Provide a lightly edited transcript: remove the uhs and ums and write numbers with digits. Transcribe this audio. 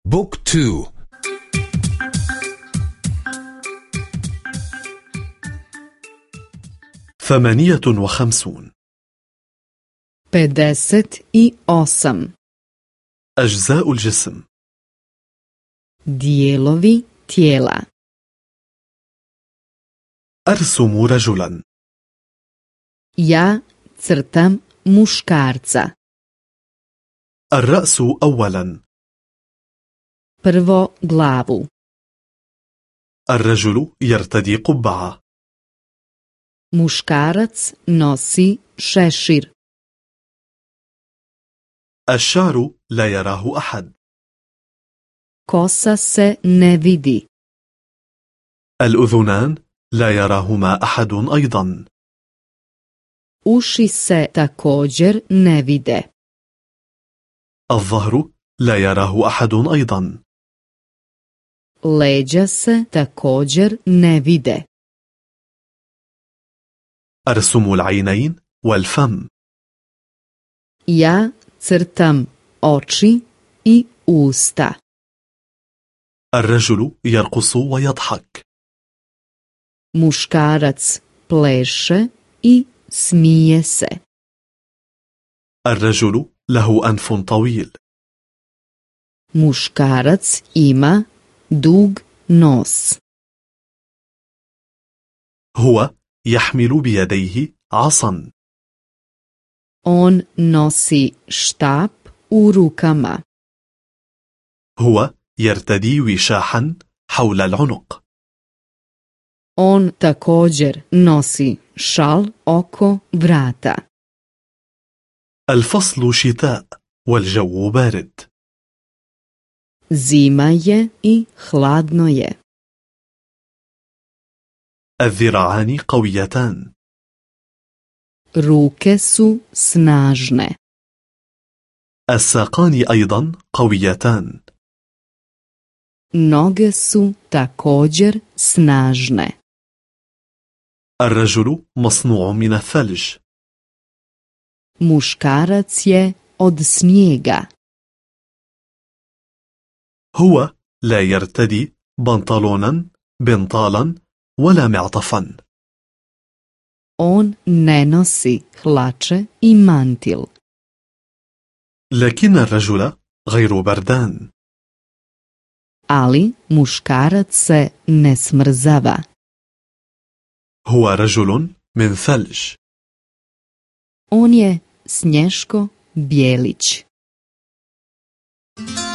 بوك تو. 58. 58. أجزاء الجسم. Dijelovi tijela. أرسم رجلا. Ja crtam muškarca. الرأس أولا. Prvo glavu. الرجل يرتدي قبعة. Muškarac nosi šešir. الشعر لا يراه أحد. Kosa se ne vidi. الأذنان لا يراهما أحد أيضا. Uši se također ne vide. الظهر لا يراه أحد أيضا. Leđa se također ne vide. أرسم العينين والفم. Ja crtam oči i usta. الرجل يرقص ويضحك. Muškarac pleše i smije se. الرجل له أنف طويل. Muškarac ima dug nos. هو يحمل بيديه عصا. On nosi štap u rukama. هو يرتدي وشاحا حول العنق. On također nosi šal oko vrata. الفصل شتاء والجو بارد. Zima je i hladno je. الذراعان قويتان. Ruke su snažne. الساقان أيضا قويتان. Noge su također snažne. الرجل مصنوع من الثلج. Muškarac je od snijega. هو لا يرتدي بنطلونا بنطالا ولا معطفا. On ne nosi hlače i mantil. لكن الرجل غير بردان. Ali muškarac se ne smrzava. هو رجل من ثلج. On je Snješko Bijelić.